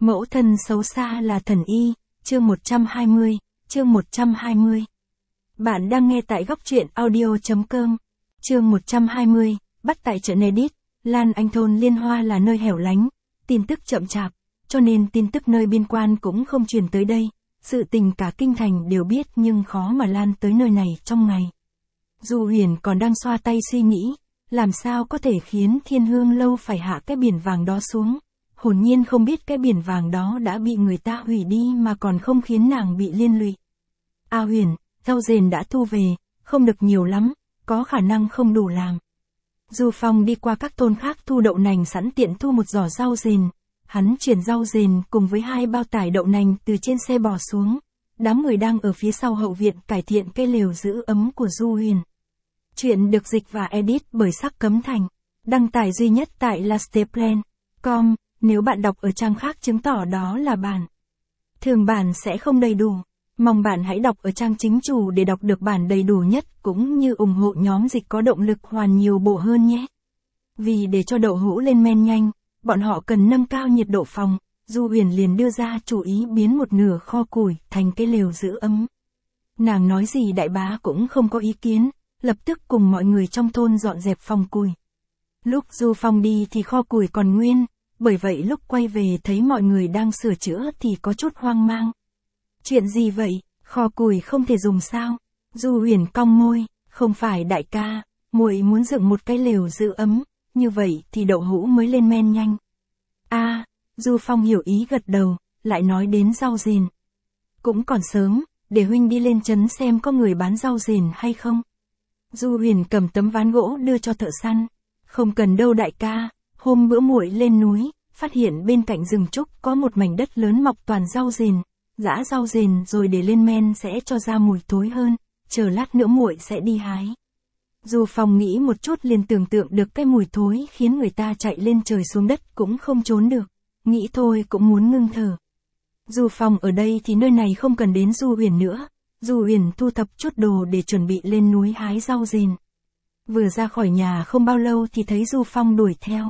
Mẫu thân xấu xa là thần y, chương 120, chương 120. Bạn đang nghe tại góc truyện audio.com. Chương 120, bắt tại chợ Nedit, Lan Anh thôn Liên Hoa là nơi hẻo lánh, tin tức chậm chạp, cho nên tin tức nơi biên quan cũng không truyền tới đây. Sự tình cả kinh thành đều biết nhưng khó mà lan tới nơi này trong ngày. Du Huyền còn đang xoa tay suy nghĩ, làm sao có thể khiến Thiên Hương Lâu phải hạ cái biển vàng đó xuống. Hồn nhiên không biết cái biển vàng đó đã bị người ta hủy đi mà còn không khiến nàng bị liên lụy. A Huyền, rau rền đã thu về, không được nhiều lắm, có khả năng không đủ làm. Du Phong đi qua các thôn khác thu đậu nành sẵn tiện thu một giỏ rau rền. Hắn chuyển rau rền cùng với 2 bao tải đậu nành từ trên xe bò xuống. Đám người đang ở phía sau hậu viện cải thiện cái lều giữ ấm của Du Huyền. Chuyện được dịch và edit bởi Sắc Cấm Thành. Đăng tải duy nhất tại lasteplan.com. Nếu bạn đọc ở trang khác chứng tỏ đó là bản thường bản sẽ không đầy đủ. Mong bạn hãy đọc ở trang chính chủ để đọc được bản đầy đủ nhất cũng như ủng hộ nhóm dịch có động lực hoàn nhiều bộ hơn nhé. Vì để cho đậu hũ lên men nhanh, bọn họ cần nâng cao nhiệt độ phòng. Du Huyền liền đưa ra chủ ý biến một nửa kho củi thành cái lều giữ ấm. Nàng nói gì đại bá cũng không có ý kiến, lập tức cùng mọi người trong thôn dọn dẹp phòng củi. Lúc Du Phong đi thì kho củi còn nguyên, bởi vậy lúc quay về thấy mọi người đang sửa chữa thì có chút hoang mang. Chuyện gì vậy, kho củi không thể dùng sao? Du Huyền cong môi, không phải đại ca, muội muốn dựng một cái lều giữ ấm, như vậy thì đậu hũ mới lên men nhanh. Du Phong hiểu ý gật đầu, lại nói đến rau rền. Cũng còn sớm, để huynh đi lên trấn xem có người bán rau rền hay không. Du Huyền cầm tấm ván gỗ đưa cho thợ săn. Không cần đâu đại ca, hôm bữa muội lên núi, phát hiện bên cạnh rừng trúc có một mảnh đất lớn mọc toàn rau rền. Giã rau rền rồi để lên men sẽ cho ra mùi thối hơn, chờ lát nữa muội sẽ đi hái. Du Phong nghĩ một chút liền tưởng tượng được cái mùi thối khiến người ta chạy lên trời xuống đất cũng không trốn được. Nghĩ thôi cũng muốn ngưng thở. Du Phong ở đây thì nơi này không cần đến Du Huyền nữa. Du Huyền thu thập chút đồ để chuẩn bị lên núi hái rau rền. Vừa ra khỏi nhà không bao lâu thì thấy Du Phong đuổi theo.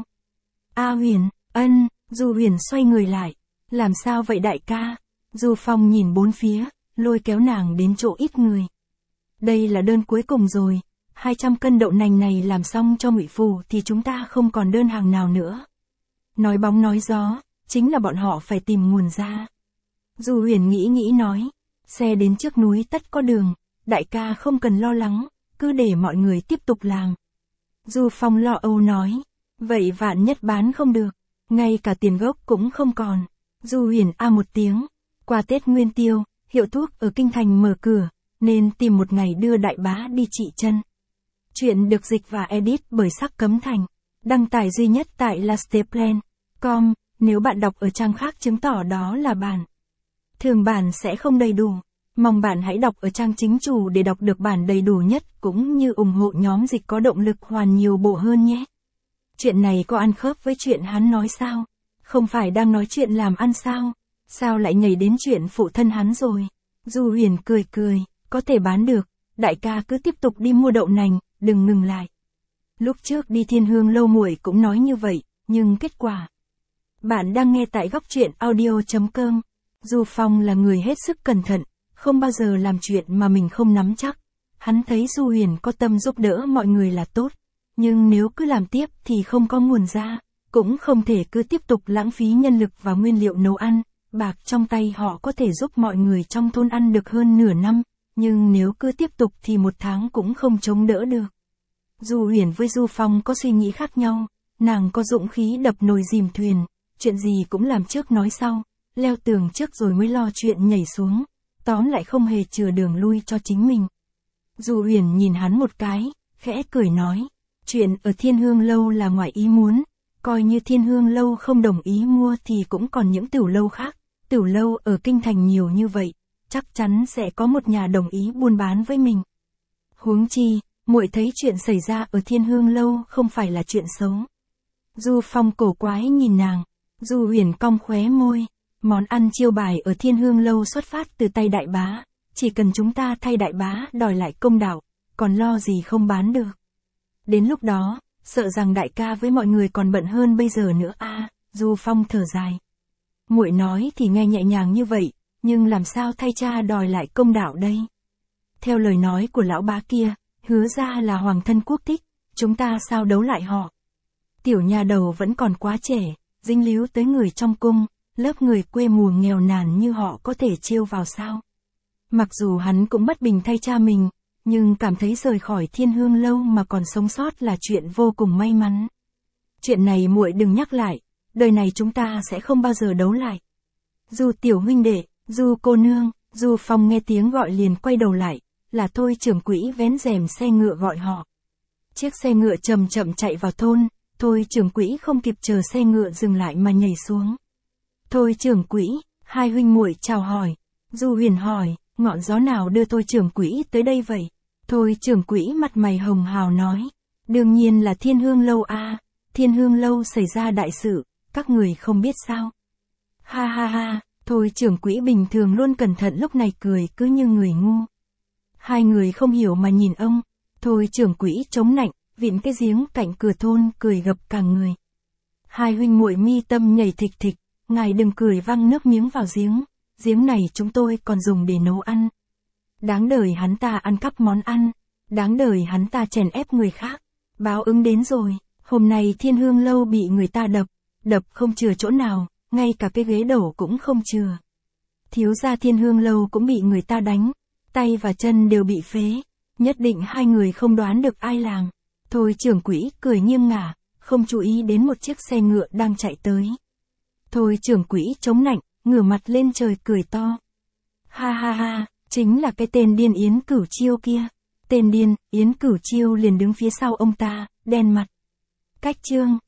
A Huyền, ân, Du Huyền xoay người lại. Làm sao vậy đại ca? Du Phong nhìn bốn phía, lôi kéo nàng đến chỗ ít người. Đây là đơn cuối cùng rồi. 200 cân đậu nành này làm xong cho Ngụy Phù thì chúng ta không còn đơn hàng nào nữa. Nói bóng nói gió, chính là bọn họ phải tìm nguồn ra. Du Huyền nghĩ nói, xe đến trước núi tất có đường, đại ca không cần lo lắng, cứ để mọi người tiếp tục làm. Du Phong lo âu nói, vậy vạn nhất bán không được, ngay cả tiền gốc cũng không còn. Du Huyền một tiếng, qua Tết Nguyên Tiêu, hiệu thuốc ở Kinh Thành mở cửa, nên tìm một ngày đưa đại bá đi trị chân. Chuyện được dịch và edit bởi Sắc Cấm Thành. Đăng tải duy nhất tại lasteplan.com. Nếu bạn đọc ở trang khác chứng tỏ đó là bản thường bản sẽ không đầy đủ. Mong bạn hãy đọc ở trang chính chủ để đọc được bản đầy đủ nhất cũng như ủng hộ nhóm dịch có động lực hoàn nhiều bộ hơn nhé. Chuyện này có ăn khớp với chuyện hắn nói sao? Không phải đang nói chuyện làm ăn sao? Sao lại nhảy đến chuyện phụ thân hắn rồi? Du Huyền cười, có thể bán được, đại ca cứ tiếp tục đi mua đậu nành, đừng ngừng lại. Lúc trước đi Thiên Hương Lâu muội cũng nói như vậy, nhưng kết quả. Bạn đang nghe tại góc truyện audio.com. Du Phong là người hết sức cẩn thận, không bao giờ làm chuyện mà mình không nắm chắc. Hắn thấy Du Huyền có tâm giúp đỡ mọi người là tốt, nhưng nếu cứ làm tiếp thì không có nguồn ra, cũng không thể cứ tiếp tục lãng phí nhân lực và nguyên liệu nấu ăn. Bạc trong tay họ có thể giúp mọi người trong thôn ăn được hơn nửa năm, nhưng nếu cứ tiếp tục thì 1 tháng cũng không chống đỡ được. Du Huyền với Du Phong có suy nghĩ khác nhau, nàng có dũng khí đập nồi dìm thuyền, chuyện gì cũng làm trước nói sau, leo tường trước rồi mới lo chuyện nhảy xuống, tóm lại không hề chừa đường lui cho chính mình. Du Huyền nhìn hắn một cái, khẽ cười nói, chuyện ở Thiên Hương Lâu là ngoài ý muốn, coi như Thiên Hương Lâu không đồng ý mua thì cũng còn những tiểu lâu khác, tiểu lâu ở Kinh Thành nhiều như vậy, chắc chắn sẽ có một nhà đồng ý buôn bán với mình. Huống chi, muội thấy chuyện xảy ra ở Thiên Hương Lâu không phải là chuyện xấu. Du Phong cổ quái nhìn nàng, Du Huyền cong khóe môi, món ăn chiêu bài ở Thiên Hương Lâu xuất phát từ tay đại bá, chỉ cần chúng ta thay đại bá đòi lại công đạo, còn lo gì không bán được. Đến lúc đó, sợ rằng đại ca với mọi người còn bận hơn bây giờ nữa Du Phong thở dài. Muội nói thì nghe nhẹ nhàng như vậy, nhưng làm sao thay cha đòi lại công đạo đây? Theo lời nói của lão bá kia, Hứa ra là hoàng thân quốc thích, chúng ta sao đấu lại họ? Tiểu nhà đầu vẫn còn quá trẻ, dính líu tới người trong cung, lớp người quê mùa nghèo nàn như họ có thể trêu vào sao? Mặc dù hắn cũng bất bình thay cha mình, nhưng cảm thấy rời khỏi Thiên Hương Lâu mà còn sống sót là chuyện vô cùng may mắn. Chuyện này muội đừng nhắc lại, đời này chúng ta sẽ không bao giờ đấu lại. Du tiểu huynh đệ, Du cô nương, Du Phong nghe tiếng gọi liền quay đầu lại, là Thôi trưởng quỹ vén rèm xe ngựa gọi họ. Chiếc xe ngựa chậm chậm chạy vào thôn, Thôi trưởng quỹ không kịp chờ xe ngựa dừng lại mà nhảy xuống. Thôi trưởng quỹ, hai huynh muội chào hỏi. Du Huyền hỏi, ngọn gió nào đưa Thôi trưởng quỹ tới đây vậy? Thôi trưởng quỹ mặt mày hồng hào nói, đương nhiên là Thiên Hương Lâu a, Thiên Hương Lâu xảy ra đại sự, các người không biết sao? Ha ha ha, Thôi trưởng quỹ bình thường luôn cẩn thận lúc này cười cứ như người ngu. Hai người không hiểu mà nhìn ông, Thôi trưởng quỹ chống nạnh, vịn cái giếng cạnh cửa thôn cười gập cả người. Hai huynh muội mi tâm nhảy thịch thịch, ngài đừng cười văng nước miếng vào giếng này chúng tôi còn dùng để nấu ăn. Đáng đời hắn ta ăn cắp món ăn, đáng đời hắn ta chèn ép người khác, báo ứng đến rồi, hôm nay Thiên Hương Lâu bị người ta đập không chừa chỗ nào, ngay cả cái ghế đổ cũng không chừa. Thiếu gia Thiên Hương Lâu cũng bị người ta đánh, tay và chân đều bị phế, nhất định hai người không đoán được ai làm. Thôi trưởng quỹ cười nghiêng ngả, không chú ý đến một chiếc xe ngựa đang chạy tới. Thôi trưởng quỹ chống nạnh, ngửa mặt lên trời cười to. Ha ha ha, chính là cái tên điên Yến Cửu Chiêu kia. Tên điên, Yến Cửu Chiêu liền đứng phía sau ông ta, đen mặt. Cách chương